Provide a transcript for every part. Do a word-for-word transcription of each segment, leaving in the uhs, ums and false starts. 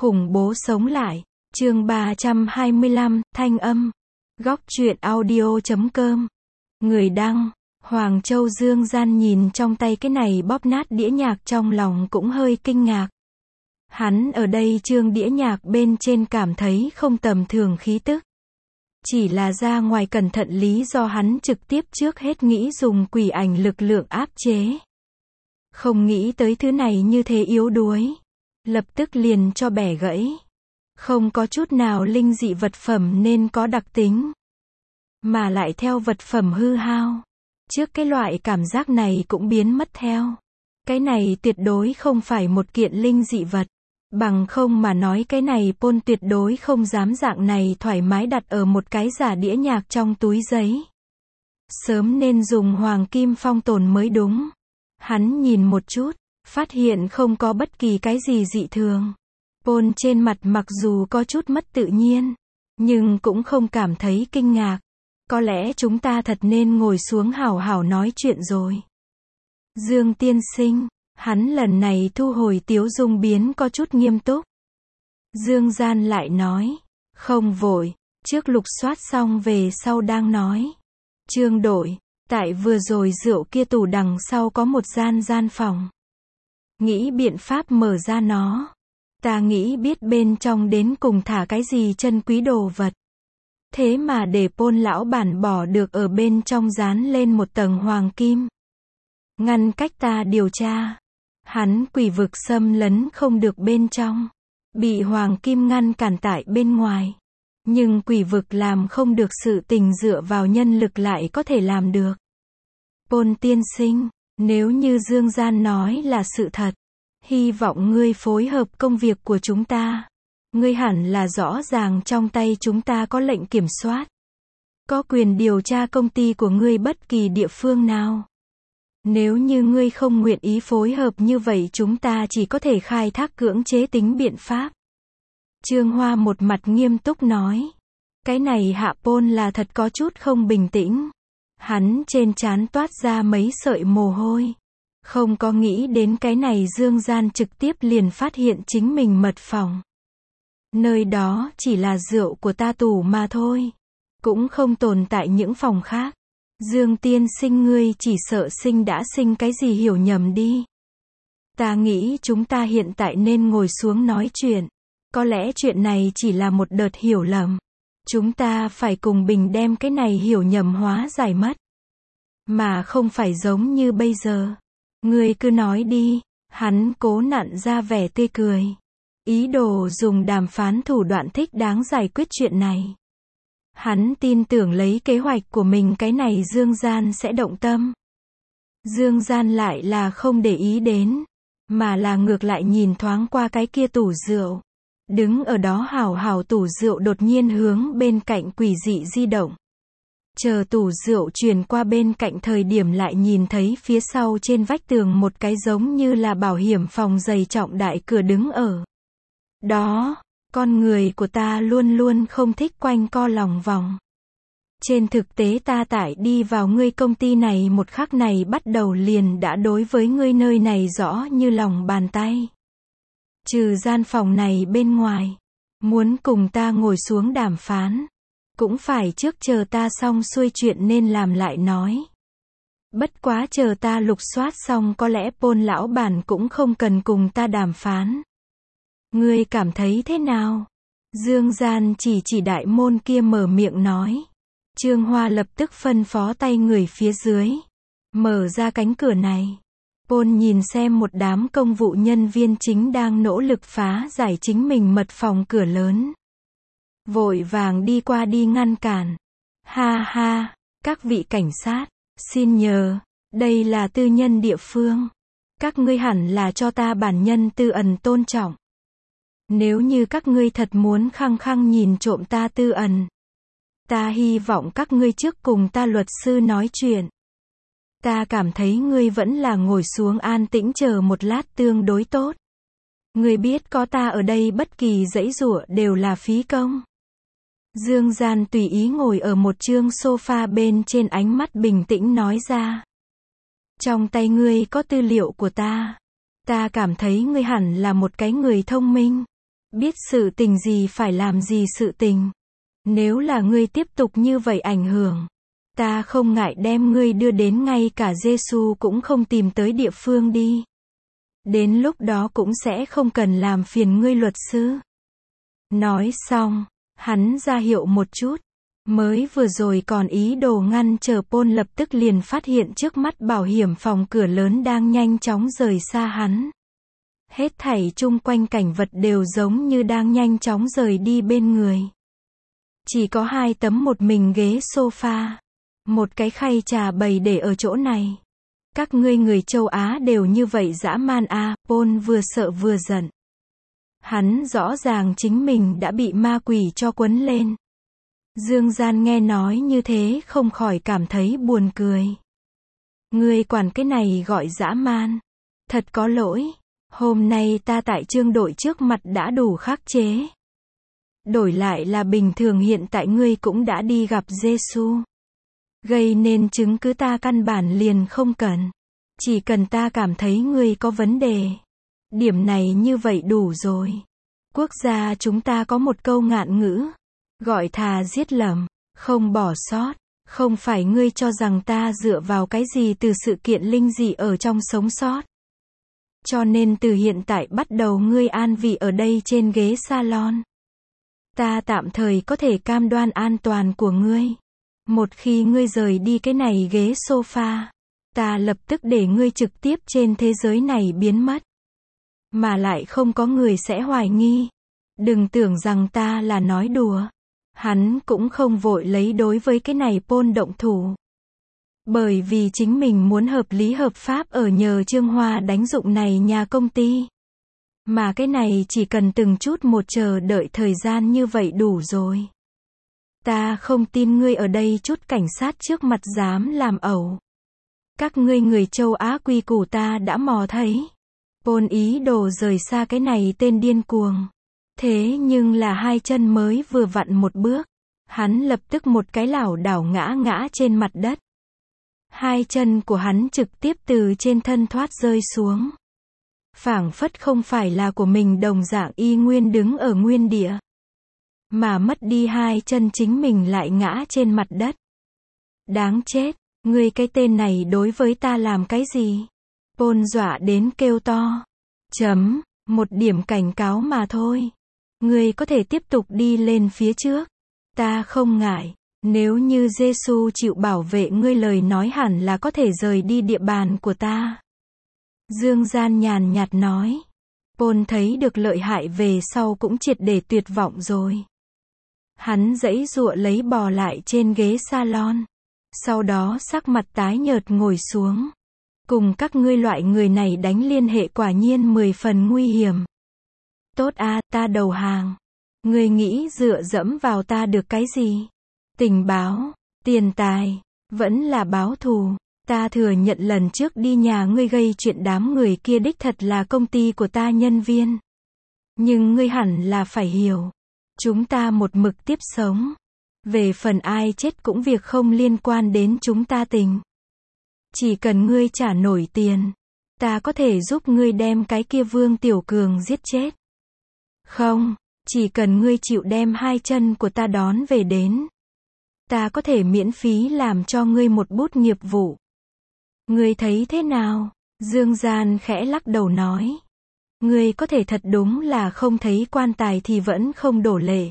Khủng bố sống lại. Chương ba trăm hai mươi lăm, thanh âm. Góc truyện audio chấm com. Người đăng, Hoàng Châu. Dương Gian nhìn trong tay cái này bóp nát đĩa nhạc trong lòng cũng hơi kinh ngạc. Hắn ở đây chương đĩa nhạc bên trên cảm thấy không tầm thường khí tức. Chỉ là ra ngoài cẩn thận lý do hắn trực tiếp trước hết nghĩ dùng quỷ ảnh lực lượng áp chế. Không nghĩ tới thứ này như thế yếu đuối. Lập tức liền cho bẻ gãy. Không có chút nào linh dị vật phẩm nên có đặc tính. Mà lại theo vật phẩm hư hao. Trước cái loại cảm giác này cũng biến mất theo. Cái này tuyệt đối không phải một kiện linh dị vật. Bằng không mà nói cái này Pôn tuyệt đối không dám dạng này thoải mái đặt ở một cái giả đĩa nhạc trong túi giấy. Sớm nên dùng hoàng kim phong tồn mới đúng. Hắn nhìn một chút, phát hiện không có bất kỳ cái gì dị thường. Pôn trên mặt mặc dù có chút mất tự nhiên, nhưng cũng không cảm thấy kinh ngạc. Có lẽ chúng ta thật nên ngồi xuống hảo hảo nói chuyện rồi. Dương tiên sinh, hắn lần này thu hồi tiếu dung biến có chút nghiêm túc. Dương Gian lại nói, không vội, trước lục soát xong về sau đang nói. Trương đội, tại vừa rồi rượu kia tủ đằng sau có một gian gian phòng. Nghĩ biện pháp mở ra nó. Ta nghĩ biết bên trong đến cùng thả cái gì chân quý đồ vật. Thế mà để Pôn lão bản bỏ được ở bên trong dán lên một tầng hoàng kim. Ngăn cách ta điều tra. Hắn quỷ vực xâm lấn không được bên trong. Bị hoàng kim ngăn cản tại bên ngoài. Nhưng quỷ vực làm không được sự tình dựa vào nhân lực lại có thể làm được. Pôn tiên sinh, nếu như Dương Gian nói là sự thật, hy vọng ngươi phối hợp công việc của chúng ta. Ngươi hẳn là rõ ràng trong tay chúng ta có lệnh kiểm soát. Có quyền điều tra công ty của ngươi bất kỳ địa phương nào. Nếu như ngươi không nguyện ý phối hợp như vậy chúng ta chỉ có thể khai thác cưỡng chế tính biện pháp. Trương Hoa một mặt nghiêm túc nói. Cái này Hạ Pôn là thật có chút không bình tĩnh. Hắn trên trán toát ra mấy sợi mồ hôi. Không có nghĩ đến cái này Dương Gian trực tiếp liền phát hiện chính mình mật phòng. Nơi đó chỉ là rượu của ta tủ mà thôi. Cũng không tồn tại những phòng khác. Dương tiên sinh ngươi chỉ sợ sinh đã sinh cái gì hiểu nhầm đi. Ta nghĩ chúng ta hiện tại nên ngồi xuống nói chuyện. Có lẽ chuyện này chỉ là một đợt hiểu lầm. Chúng ta phải cùng Bình đem cái này hiểu nhầm hóa giải mất. Mà không phải giống như bây giờ. Ngươi cứ nói đi. Hắn cố nặn ra vẻ tươi cười. Ý đồ dùng đàm phán thủ đoạn thích đáng giải quyết chuyện này. Hắn tin tưởng lấy kế hoạch của mình cái này Dương Gian sẽ động tâm. Dương Gian lại là không để ý đến. Mà là ngược lại nhìn thoáng qua cái kia tủ rượu. Đứng ở đó hào hào tủ rượu đột nhiên hướng bên cạnh quỷ dị di động. Chờ tủ rượu truyền qua bên cạnh thời điểm lại nhìn thấy phía sau trên vách tường một cái giống như là bảo hiểm phòng dày trọng đại cửa đứng ở. Đó, con người của ta luôn luôn không thích quanh co lòng vòng. Trên thực tế ta tại đi vào ngươi công ty này một khắc này bắt đầu liền đã đối với ngươi nơi này rõ như lòng bàn tay. Trừ gian phòng này bên ngoài, muốn cùng ta ngồi xuống đàm phán, cũng phải trước chờ ta xong xuôi chuyện nên làm lại nói. Bất quá chờ ta lục soát xong có lẽ Pôn lão bản cũng không cần cùng ta đàm phán. Ngươi cảm thấy thế nào? Dương Gian chỉ chỉ đại môn kia mở miệng nói. Trương Hoa lập tức phân phó tay người phía dưới. Mở ra cánh cửa này. Pôn nhìn xem một đám công vụ nhân viên chính đang nỗ lực phá giải chính mình mật phòng cửa lớn. Vội vàng đi qua đi ngăn cản. Ha ha, các vị cảnh sát, xin nhờ, đây là tư nhân địa phương. Các ngươi hẳn là cho ta bản nhân tư ẩn tôn trọng. Nếu như các ngươi thật muốn khăng khăng nhìn trộm ta tư ẩn, ta hy vọng các ngươi trước cùng ta luật sư nói chuyện. Ta cảm thấy ngươi vẫn là ngồi xuống an tĩnh chờ một lát tương đối tốt. Ngươi biết có ta ở đây bất kỳ giãy giụa đều là phí công. Dương Gian tùy ý ngồi ở một chương sofa bên trên ánh mắt bình tĩnh nói ra. Trong tay ngươi có tư liệu của ta. Ta cảm thấy ngươi hẳn là một cái người thông minh. Biết sự tình gì phải làm gì sự tình. Nếu là ngươi tiếp tục như vậy ảnh hưởng, ta không ngại đem ngươi đưa đến ngay cả Giê-xu cũng không tìm tới địa phương đi. Đến lúc đó cũng sẽ không cần làm phiền ngươi luật sư. Nói xong, hắn ra hiệu một chút. Mới vừa rồi còn ý đồ ngăn chờ Paul lập tức liền phát hiện trước mắt bảo hiểm phòng cửa lớn đang nhanh chóng rời xa hắn. Hết thảy chung quanh cảnh vật đều giống như đang nhanh chóng rời đi bên người. Chỉ có hai tấm một mình ghế sofa. Một cái khay trà bày để ở chỗ này. Các ngươi người châu Á đều như vậy dã man à, Paul vừa sợ vừa giận. Hắn rõ ràng chính mình đã bị ma quỷ cho quấn lên. Dương Gian nghe nói như thế không khỏi cảm thấy buồn cười. Ngươi quản cái này gọi dã man. Thật có lỗi. Hôm nay ta tại Trương đội trước mặt đã đủ khắc chế. Đổi lại là bình thường hiện tại ngươi cũng đã đi gặp Giê-xu. Gây nên chứng cứ ta căn bản liền không cần. Chỉ cần ta cảm thấy ngươi có vấn đề. Điểm này như vậy đủ rồi. Quốc gia chúng ta có một câu ngạn ngữ. Gọi thà giết lầm, không bỏ sót. Không phải ngươi cho rằng ta dựa vào cái gì từ sự kiện linh dị ở trong sống sót. Cho nên từ hiện tại bắt đầu ngươi an vị ở đây trên ghế salon. Ta tạm thời có thể cam đoan an toàn của ngươi. Một khi ngươi rời đi cái này ghế sofa, ta lập tức để ngươi trực tiếp trên thế giới này biến mất. Mà lại không có người sẽ hoài nghi. Đừng tưởng rằng ta là nói đùa. Hắn cũng không vội lấy đối với cái này Paul động thủ. Bởi vì chính mình muốn hợp lý hợp pháp ở nhờ Trương Hoa đánh dụng này nhà công ty. Mà cái này chỉ cần từng chút một chờ đợi thời gian như vậy đủ rồi. Ta không tin ngươi ở đây chút cảnh sát trước mặt dám làm ẩu. Các ngươi người châu Á quy củ ta đã mò thấy. Paul ý đồ rời xa cái này tên điên cuồng. Thế nhưng là hai chân mới vừa vặn một bước. Hắn lập tức một cái lảo đảo ngã ngã trên mặt đất. Hai chân của hắn trực tiếp từ trên thân thoát rơi xuống. Phảng phất không phải là của mình đồng dạng y nguyên đứng ở nguyên địa. Mà mất đi hai chân chính mình lại ngã trên mặt đất. Đáng chết, ngươi cái tên này đối với ta làm cái gì? Paul dọa đến kêu to. Chấm, một điểm cảnh cáo mà thôi. Ngươi có thể tiếp tục đi lên phía trước. Ta không ngại. Nếu như Giê-xu chịu bảo vệ ngươi lời nói hẳn là có thể rời đi địa bàn của ta. Dương Gian nhàn nhạt nói. Paul thấy được lợi hại về sau cũng triệt để tuyệt vọng rồi. Hắn giãy giụa lấy bò lại trên ghế salon. Sau đó sắc mặt tái nhợt ngồi xuống. Cùng các ngươi loại người này đánh liên hệ quả nhiên mười phần nguy hiểm. Tốt a, ta đầu hàng. Ngươi nghĩ dựa dẫm vào ta được cái gì? Tình báo, tiền tài, vẫn là báo thù. Ta thừa nhận lần trước đi nhà ngươi gây chuyện đám người kia đích thật là công ty của ta nhân viên. Nhưng ngươi hẳn là phải hiểu. Chúng ta một mực tiếp sống. Về phần ai chết cũng việc không liên quan đến chúng ta tình. Chỉ cần ngươi trả nổi tiền, ta có thể giúp ngươi đem cái kia Vương Tiểu Cường giết chết. Không, chỉ cần ngươi chịu đem hai chân của ta đón về đến. Ta có thể miễn phí làm cho ngươi một bút nghiệp vụ. Ngươi thấy thế nào? Dương Gian khẽ lắc đầu nói. Ngươi có thể thật đúng là không thấy quan tài thì vẫn không đổ lệ.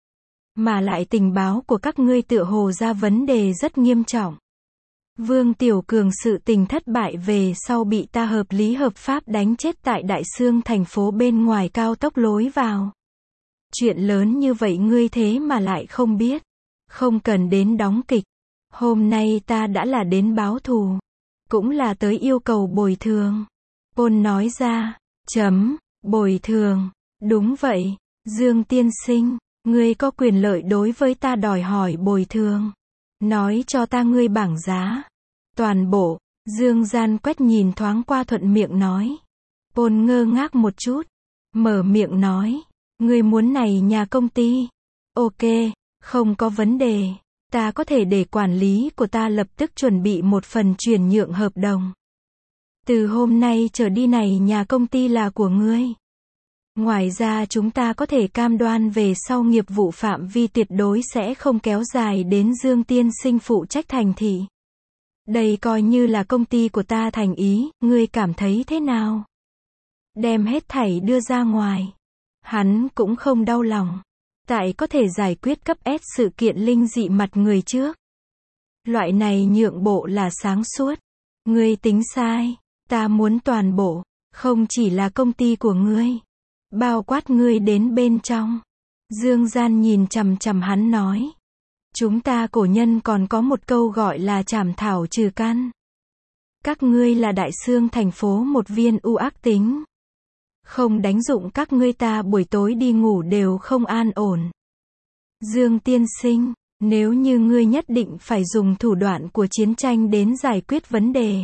Mà lại tình báo của các ngươi tựa hồ ra vấn đề rất nghiêm trọng. Vương Tiểu Cường sự tình thất bại về sau bị ta hợp lý hợp pháp đánh chết tại Đại Xương thành phố bên ngoài cao tốc lối vào. Chuyện lớn như vậy ngươi thế mà lại không biết. Không cần đến đóng kịch. Hôm nay ta đã là đến báo thù. Cũng là tới yêu cầu bồi thường. Paul nói ra. Chấm, bồi thường. Đúng vậy, Dương tiên sinh. Ngươi có quyền lợi đối với ta đòi hỏi bồi thường. Nói cho ta ngươi bảng giá. Toàn bộ. Dương Gian quét nhìn thoáng qua thuận miệng nói. Paul ngơ ngác một chút. Mở miệng nói. Ngươi muốn này nhà công ty. Ok, không có vấn đề. Ta có thể để quản lý của ta lập tức chuẩn bị một phần chuyển nhượng hợp đồng. Từ hôm nay trở đi này nhà công ty là của ngươi. Ngoài ra chúng ta có thể cam đoan về sau nghiệp vụ phạm vi tuyệt đối sẽ không kéo dài đến Dương tiên sinh phụ trách thành thị. Đây coi như là công ty của ta thành ý, ngươi cảm thấy thế nào? Đem hết thảy đưa ra ngoài. Hắn cũng không đau lòng. Tại có thể giải quyết cấp S sự kiện linh dị mặt người trước. Loại này nhượng bộ là sáng suốt. Ngươi tính sai. Ta muốn toàn bộ. Không chỉ là công ty của ngươi. Bao quát ngươi đến bên trong. Dương Gian nhìn chằm chằm hắn nói. Chúng ta cổ nhân còn có một câu gọi là trảm thảo trừ căn. Các ngươi là đại xương thành phố một viên u ác tính. Không đánh dụng các ngươi ta buổi tối đi ngủ đều không an ổn. Dương tiên sinh, nếu như ngươi nhất định phải dùng thủ đoạn của chiến tranh đến giải quyết vấn đề.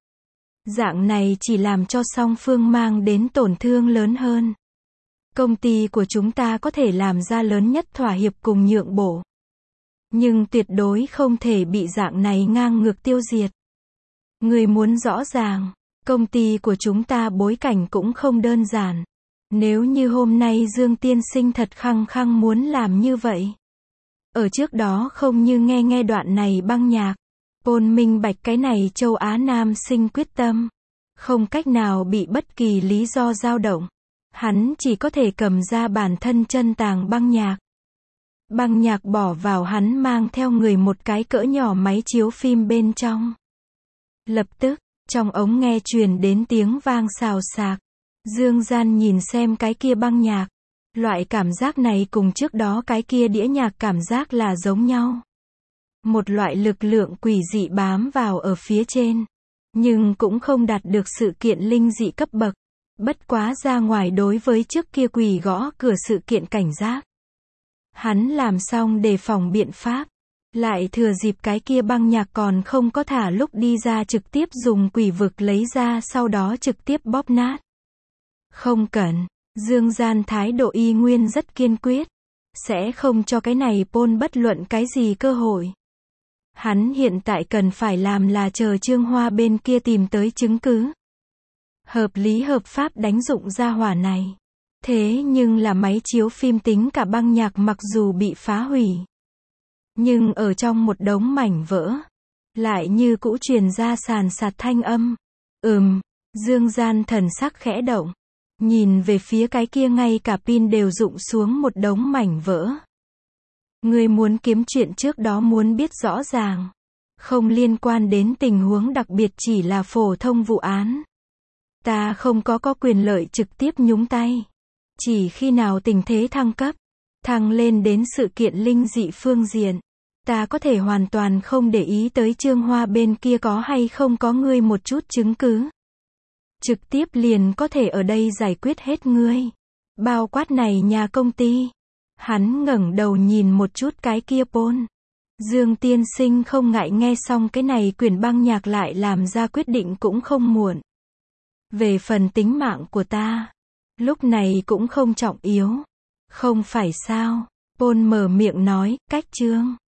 Dạng này chỉ làm cho song phương mang đến tổn thương lớn hơn. Công ty của chúng ta có thể làm ra lớn nhất thỏa hiệp cùng nhượng bộ. Nhưng tuyệt đối không thể bị dạng này ngang ngược tiêu diệt. Ngươi muốn rõ ràng, công ty của chúng ta bối cảnh cũng không đơn giản. Nếu như hôm nay Dương tiên sinh thật khăng khăng muốn làm như vậy. Ở trước đó không như nghe nghe đoạn này băng nhạc. Paul minh bạch cái này châu Á nam sinh quyết tâm. Không cách nào bị bất kỳ lý do dao động. Hắn chỉ có thể cầm ra bản thân chân tàng băng nhạc. Băng nhạc bỏ vào hắn mang theo người một cái cỡ nhỏ máy chiếu phim bên trong. Lập tức, trong ống nghe truyền đến tiếng vang xào xạc. Dương Gian nhìn xem cái kia băng nhạc. Loại cảm giác này cùng trước đó cái kia đĩa nhạc cảm giác là giống nhau. Một loại lực lượng quỷ dị bám vào ở phía trên. Nhưng cũng không đạt được sự kiện linh dị cấp bậc. Bất quá ra ngoài đối với trước kia quỷ gõ cửa sự kiện cảnh giác. Hắn làm xong đề phòng biện pháp. Lại thừa dịp cái kia băng nhạc còn không có thả lúc đi ra trực tiếp dùng quỷ vực lấy ra sau đó trực tiếp bóp nát. Không cần. Dương Gian thái độ y nguyên rất kiên quyết. Sẽ không cho cái này Paul bất luận cái gì cơ hội. Hắn hiện tại cần phải làm là chờ Trương Hoa bên kia tìm tới chứng cứ. Hợp lý hợp pháp đánh dụng gia hỏa này. Thế nhưng là máy chiếu phim tính cả băng nhạc mặc dù bị phá hủy. Nhưng ở trong một đống mảnh vỡ. Lại như cũ truyền ra sàn sạt thanh âm. Ừm, Dương Gian thần sắc khẽ động. Nhìn về phía cái kia ngay cả pin đều rụng xuống một đống mảnh vỡ. Ngươi muốn kiếm chuyện trước đó muốn biết rõ ràng. Không liên quan đến tình huống đặc biệt chỉ là phổ thông vụ án. Ta không có có quyền lợi trực tiếp nhúng tay. Chỉ khi nào tình thế thăng cấp, thăng lên đến sự kiện linh dị phương diện, ta có thể hoàn toàn không để ý tới Trương Hoa bên kia có hay không có ngươi một chút chứng cứ. Trực tiếp liền có thể ở đây giải quyết hết ngươi. Bao quát này nhà công ty. Hắn ngẩng đầu nhìn một chút cái kia Paul. Dương tiên sinh không ngại nghe xong cái này quyển băng nhạc lại làm ra quyết định cũng không muộn. Về phần tính mạng của ta, lúc này cũng không trọng yếu. Không phải sao? Paul mở miệng nói, cách Trương